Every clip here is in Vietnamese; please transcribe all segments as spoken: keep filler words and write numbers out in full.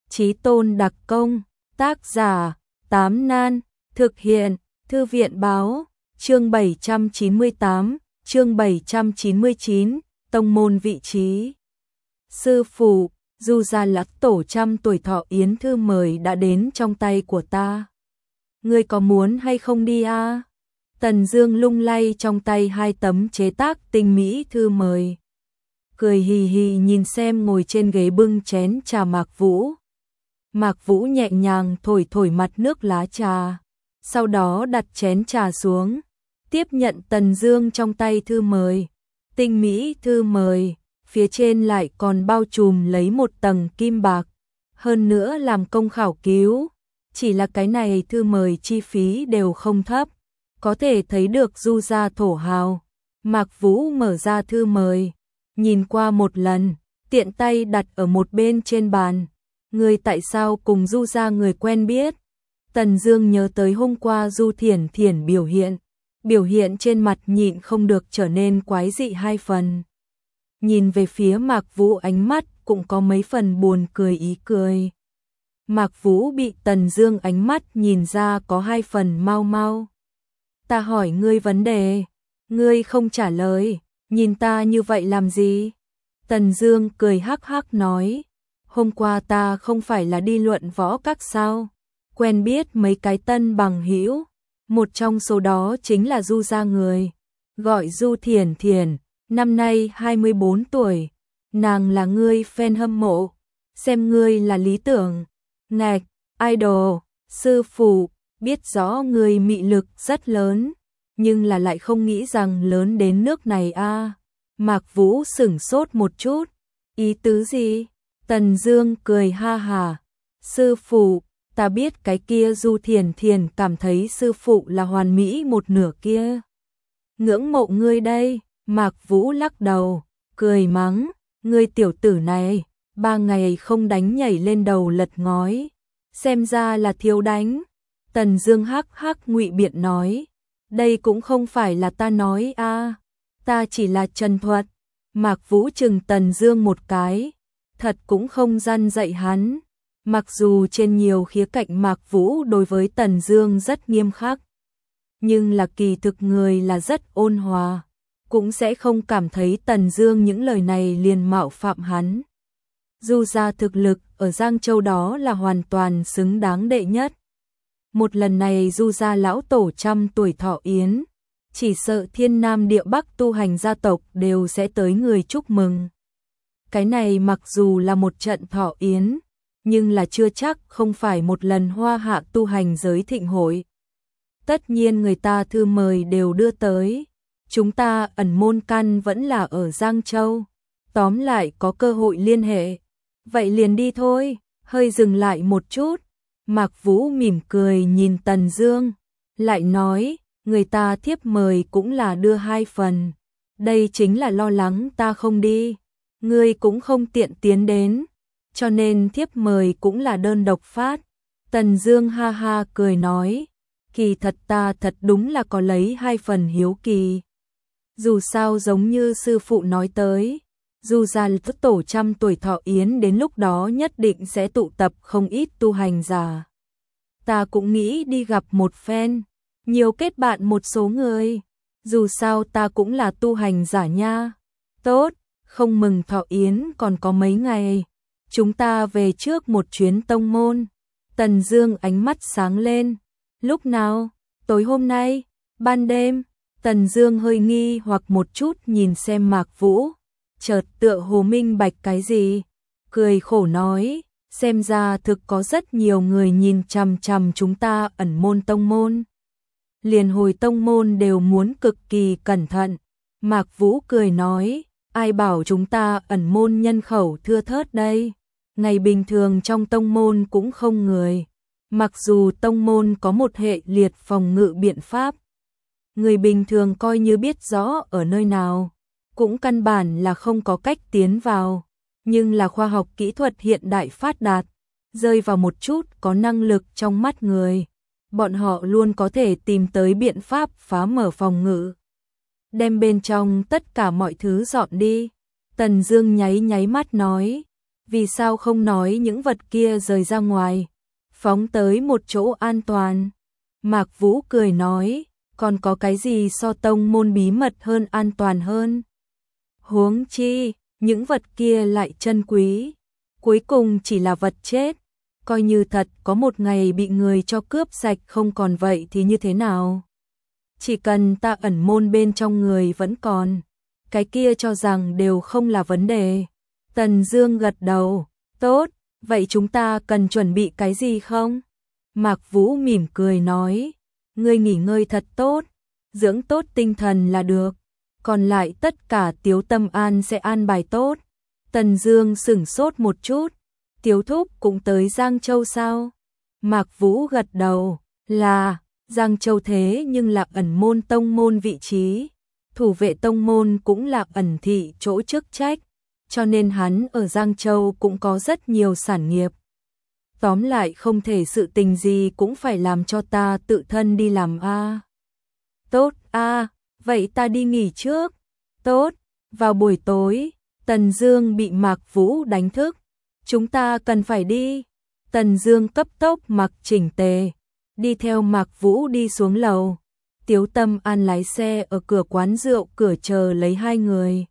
Chí tôn đặc công, tác giả, Tám Nan, thực hiện, Thư viện báo, chương bảy trăm chín mươi tám, chương bảy trăm chín mươi chín, tông môn vị trí. Sư phụ, Du Gia Lão Tổ trăm tuổi thọ yến thư mời đã đến trong tay của ta. Ngươi có muốn hay không đi a? À? Tần Dương lung lay trong tay hai tấm chế tác tinh mỹ thư mời. Cười hì hì nhìn xem ngồi trên ghế bưng chén trà Mạc Vũ. Mạc Vũ nhẹ nhàng thổi thổi mặt nước lá trà, sau đó đặt chén trà xuống, tiếp nhận Tần Dương trong tay thư mời. Tinh mỹ thư mời, phía trên lại còn bao trùm lấy một tầng kim bạc, hơn nữa làm công khảo cứu, chỉ là cái này thư mời chi phí đều không thấp, có thể thấy được Du gia thổ hào. Mạc Vũ mở ra thư mời, nhìn qua một lần, tiện tay đặt ở một bên trên bàn. Ngươi tại sao cùng Du gia người quen biết? Tần Dương nhớ tới hôm qua Du Thiển Thiển biểu hiện, biểu hiện trên mặt nhịn không được trở nên quái dị hai phần. Nhìn về phía Mạc Vũ ánh mắt cũng có mấy phần buồn cười ý cười. Mạc Vũ bị Tần Dương ánh mắt nhìn ra có hai phần mau mau. Ta hỏi ngươi vấn đề, ngươi không trả lời, nhìn ta như vậy làm gì? Tần Dương cười hắc hắc nói, hôm qua ta không phải là đi luận võ các sao, quen biết mấy cái tân bằng hữu, một trong số đó chính là Du gia người, gọi Du Thiển Thiển, năm nay hai mươi bốn tuổi, nàng là ngươi fan hâm mộ, xem ngươi là lý tưởng, ngạch, idol, sư phụ, biết rõ ngươi mị lực rất lớn, nhưng là lại không nghĩ rằng lớn đến nước này a. À. Mạc Vũ sửng sốt một chút, ý tứ gì? Tần Dương cười ha hà, sư phụ, ta biết cái kia Du Thiển Thiển cảm thấy sư phụ là hoàn mỹ một nửa kia. Ngưỡng mộ ngươi đây. Mạc Vũ lắc đầu, cười mắng, ngươi tiểu tử này, ba ngày không đánh nhảy lên đầu lật ngói, xem ra là thiếu đánh. Tần Dương hắc hắc ngụy biện nói, đây cũng không phải là ta nói a, à, ta chỉ là trần thuật. Mạc Vũ chừng Tần Dương một cái, thật cũng không răn dạy hắn. Mặc dù trên nhiều khía cạnh Mạc Vũ đối với Tần Dương rất nghiêm khắc, nhưng là kỳ thực người là rất ôn hòa, cũng sẽ không cảm thấy Tần Dương những lời này liền mạo phạm hắn. Du gia thực lực ở Giang Châu đó là hoàn toàn xứng đáng đệ nhất. Một lần này Du gia lão tổ trăm tuổi thọ yến, chỉ sợ Thiên Nam Địa Bắc tu hành gia tộc đều sẽ tới người chúc mừng. Cái này mặc dù là một trận thọ yến, nhưng là chưa chắc không phải một lần hoa hạ tu hành giới thịnh hội. Tất nhiên người ta thư mời đều đưa tới. Chúng ta ẩn môn căn vẫn là ở Giang Châu, tóm lại có cơ hội liên hệ. Vậy liền đi thôi, hơi dừng lại một chút. Mạc Vũ mỉm cười nhìn Tần Dương, lại nói, người ta thiếp mời cũng là đưa hai phần. Đây chính là lo lắng ta không đi, ngươi cũng không tiện tiến đến, cho nên thiếp mời cũng là đơn độc phát. Tần Dương ha ha cười nói, kỳ thật ta thật đúng là có lấy hai phần hiếu kỳ. Dù sao giống như sư phụ nói tới, Du gia tổ trăm tuổi thọ yến đến lúc đó nhất định sẽ tụ tập không ít tu hành giả. Ta cũng nghĩ đi gặp một phen, nhiều kết bạn một số người, dù sao ta cũng là tu hành giả nha. Tốt, không mừng thọ yến còn có mấy ngày, chúng ta về trước một chuyến tông môn. Tần Dương ánh mắt sáng lên, lúc nào? Tối hôm nay, ban đêm. Tần Dương hơi nghi hoặc một chút nhìn xem Mạc Vũ, chợt tựa hồ minh bạch cái gì, cười khổ nói, xem ra thực có rất nhiều người nhìn chằm chằm chúng ta ẩn môn tông môn. Liền hồi tông môn đều muốn cực kỳ cẩn thận. Mạc Vũ cười nói, ai bảo chúng ta ẩn môn nhân khẩu thưa thớt đây, ngày bình thường trong tông môn cũng không người. Mặc dù tông môn có một hệ liệt phòng ngự biện pháp, người bình thường coi như biết rõ ở nơi nào, cũng căn bản là không có cách tiến vào, nhưng là khoa học kỹ thuật hiện đại phát đạt, rơi vào một chút có năng lực trong mắt người, bọn họ luôn có thể tìm tới biện pháp phá mở phòng ngự, đem bên trong tất cả mọi thứ dọn đi. Tần Dương nháy nháy mắt nói, vì sao không nói những vật kia rời ra ngoài, phóng tới một chỗ an toàn. Mạc Vũ cười nói, còn có cái gì so tông môn bí mật hơn an toàn hơn. Huống chi, những vật kia lại chân quý, cuối cùng chỉ là vật chết, coi như thật có một ngày bị người cho cướp sạch không còn vậy thì như thế nào? Chỉ cần ta ẩn môn bên trong người vẫn còn, cái kia cho rằng đều không là vấn đề. Tần Dương gật đầu, tốt, vậy chúng ta cần chuẩn bị cái gì không? Mạc Vũ mỉm cười nói, ngươi nghỉ ngơi thật tốt, dưỡng tốt tinh thần là được, còn lại tất cả Tiếu Tâm An sẽ an bài tốt. Tần Dương sững sốt một chút, Tiếu thúc cũng tới Giang Châu sao? Mạc Vũ gật đầu, là, Giang Châu thế nhưng là ẩn môn tông môn vị trí, thủ vệ tông môn cũng là ẩn thị chỗ chức trách, cho nên hắn ở Giang Châu cũng có rất nhiều sản nghiệp. Tóm lại không thể sự tình gì cũng phải làm cho ta tự thân đi làm a. Tốt a, vậy ta đi nghỉ trước. Tốt, vào buổi tối, Tần Dương bị Mạc Vũ đánh thức. Chúng ta cần phải đi. Tần Dương cấp tốc mặc chỉnh tề, đi theo Mạc Vũ đi xuống lầu. Tiếu Tâm An lái xe ở cửa quán rượu cửa chờ lấy hai người.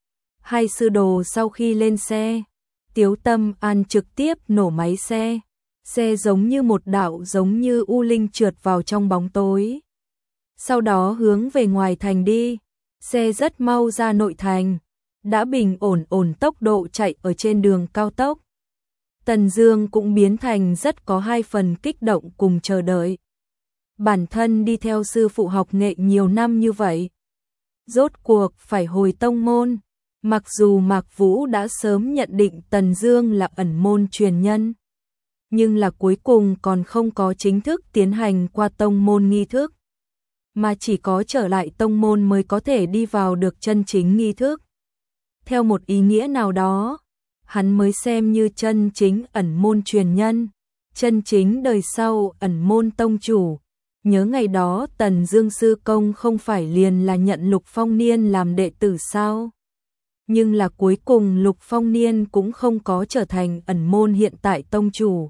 Hai sư đồ sau khi lên xe, Tiếu Tâm An trực tiếp nổ máy xe. Xe giống như một đạo giống như u linh trượt vào trong bóng tối. Sau đó hướng về ngoài thành đi, xe rất mau ra nội thành, đã bình ổn ổn tốc độ chạy ở trên đường cao tốc. Tần Dương cũng biến thành rất có hai phần kích động cùng chờ đợi. Bản thân đi theo sư phụ học nghệ nhiều năm như vậy, rốt cuộc phải hồi tông môn, mặc dù Mạc Vũ đã sớm nhận định Tần Dương là ẩn môn truyền nhân, nhưng là cuối cùng còn không có chính thức tiến hành qua tông môn nghi thức, mà chỉ có trở lại tông môn mới có thể đi vào được chân chính nghi thức. Theo một ý nghĩa nào đó, hắn mới xem như chân chính ẩn môn truyền nhân, chân chính đời sau ẩn môn tông chủ. Nhớ ngày đó Tần Dương sư công không phải liền là nhận Lục Phong Niên làm đệ tử sao? Nhưng là cuối cùng Lục Phong Niên cũng không có trở thành ẩn môn hiện tại tông chủ,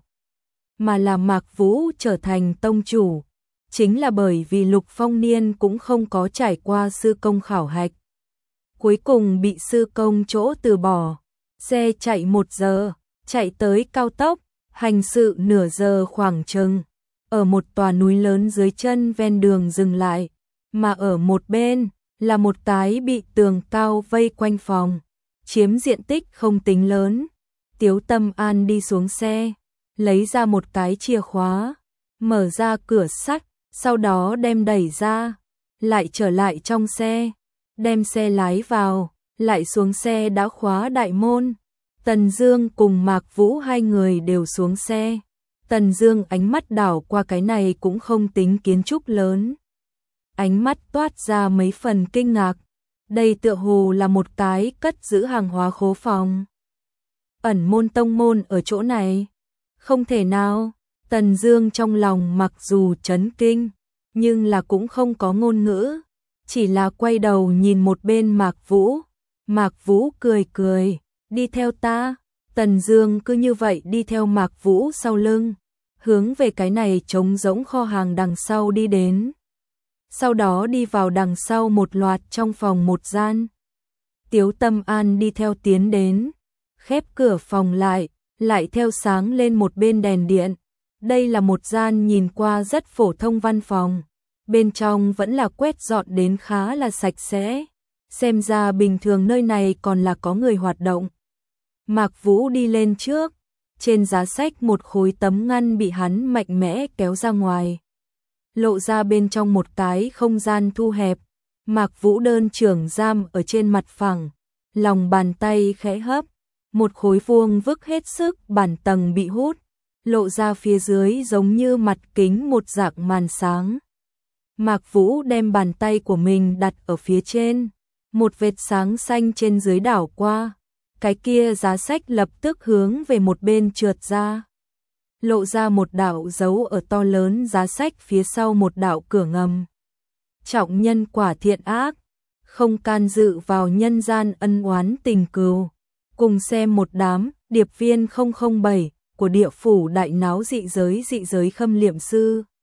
mà là Mạc Vũ trở thành tông chủ, chính là bởi vì Lục Phong Niên cũng không có trải qua sư công khảo hạch. Cuối cùng bị sư công chỗ từ bỏ, xe chạy một giờ, chạy tới cao tốc, hành sự nửa giờ khoảng chừng, ở một tòa núi lớn dưới chân ven đường dừng lại, mà ở một bên là một cái bị tường cao vây quanh phòng, chiếm diện tích không tính lớn. Tiếu Tâm An đi xuống xe, lấy ra một cái chìa khóa, mở ra cửa sắt, sau đó đem đẩy ra, lại trở lại trong xe, đem xe lái vào, lại xuống xe đã khóa đại môn. Tần Dương cùng Mạc Vũ hai người đều xuống xe. Tần Dương ánh mắt đảo qua cái này cũng không tính kiến trúc lớn, ánh mắt toát ra mấy phần kinh ngạc. Đây tựa hồ là một cái cất giữ hàng hóa khố phòng. Ẩn môn tông môn ở chỗ này? Không thể nào. Tần Dương trong lòng mặc dù chấn kinh, nhưng là cũng không có ngôn ngữ, chỉ là quay đầu nhìn một bên Mạc Vũ. Mạc Vũ cười cười, đi theo ta. Tần Dương cứ như vậy đi theo Mạc Vũ sau lưng, hướng về cái này trống rỗng kho hàng đằng sau đi đến. Sau đó đi vào đằng sau một loạt trong phòng một gian. Tiếu Tâm An đi theo tiến đến, khép cửa phòng lại, lại theo sáng lên một bên đèn điện. Đây là một gian nhìn qua rất phổ thông văn phòng, bên trong vẫn là quét dọn đến khá là sạch sẽ, xem ra bình thường nơi này còn là có người hoạt động. Mạc Vũ đi lên trước, trên giá sách một khối tấm ngăn bị hắn mạnh mẽ kéo ra ngoài, lộ ra bên trong một cái không gian thu hẹp. Mạc Vũ đơn trưởng giam ở trên mặt phẳng, lòng bàn tay khẽ hấp, một khối vuông vức hết sức bản tầng bị hút, lộ ra phía dưới giống như mặt kính một dạng màn sáng. Mạc Vũ đem bàn tay của mình đặt ở phía trên, một vệt sáng xanh trên dưới đảo qua, cái kia giá sách lập tức hướng về một bên trượt ra, lộ ra một đạo dấu ở to lớn giá sách phía sau một đạo cửa ngầm. Trọng nhân quả thiện ác, không can dự vào nhân gian ân oán tình cừu, cùng xem một đám điệp viên không không bảy của địa phủ đại náo dị giới dị giới khâm liệm sư.